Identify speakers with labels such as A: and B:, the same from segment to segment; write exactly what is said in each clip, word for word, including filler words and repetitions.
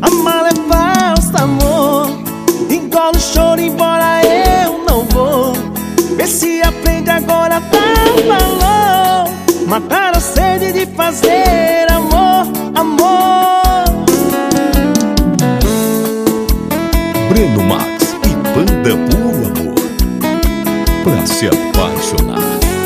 A: Amar é falso, amor. Engole o choro, embora eu não vou. Vê se aprende agora, dá valor. Matar a sede de fazer amor, amor.
B: Breno Max e Banda Puro Amor, pra se apaixonar.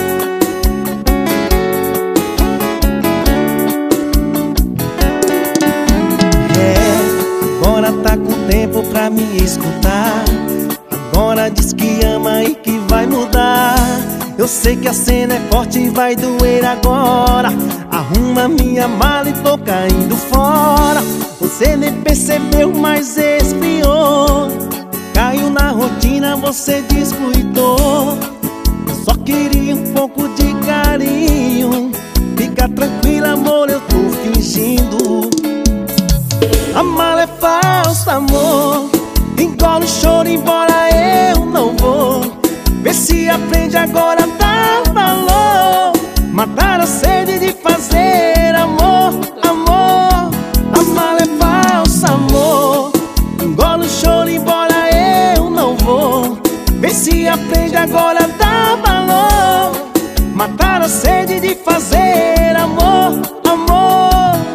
A: É, agora tá com tempo pra me escutar. Agora diz que ama e que vai mudar. Eu sei que a cena é forte e vai doer agora. Arruma minha mala e tô caindo fora. Você nem percebeu, mas esfriou. Caiu na rotina, você descuidou. Eu só queria um pouco de carinho. Fica tranquila, amor, eu tô fingindo. Amar é falso, amor. Engole o choro, embora eu não vou. Vê se aprende agora, dá valor. Matar a sede de fazer amor, amor. Amar é falso, amor. Engole o choro, embora eu não vou. Vê se aprende agora, dá valor. Matar a sede de fazer amor, amor.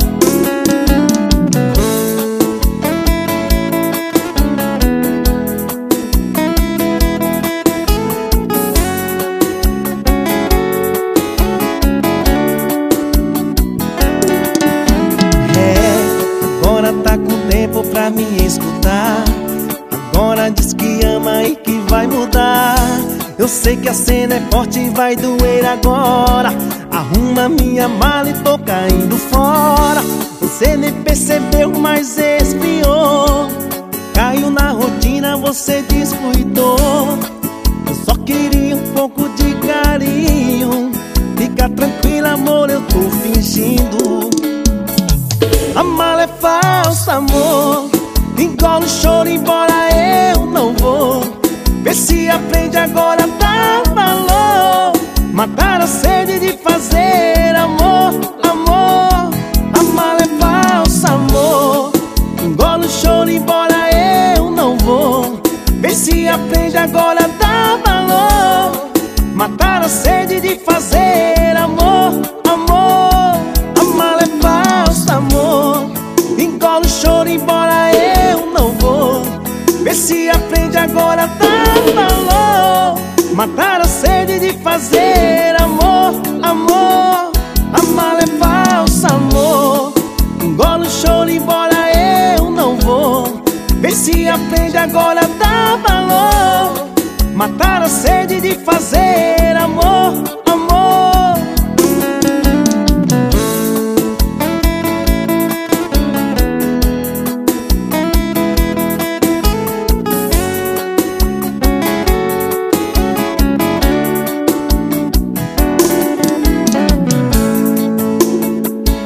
A: Tá com tempo pra me escutar. Agora diz que ama e que vai mudar. Eu sei que a cena é forte e vai doer agora. Arruma minha mala e tô caindo fora. Você nem percebeu, mas esfriou. Caiu na rotina, você descuidou. Eu só queria um pouco de carinho. Fica tranquila, amor, eu tô fingindo. Amar é falso, amor. Engole o choro, embora eu não vou. Vê se aprende agora, dá valor. Matar a sede de fazer amor, amor. Amar é falso, amor. Engole o choro, embora eu não vou. Vê se aprende agora, dá valor. Matar a sede de fazer amor, amor. Amar é falso, amor. Engole o choro, embora eu não vou. Vê se aprende agora, dá valor. Matar a sede de fazer amor, amor. Amar é falso, amor. Engole o choro, embora eu não vou. Vê se aprende agora, dá valor. Matar a sede de fazer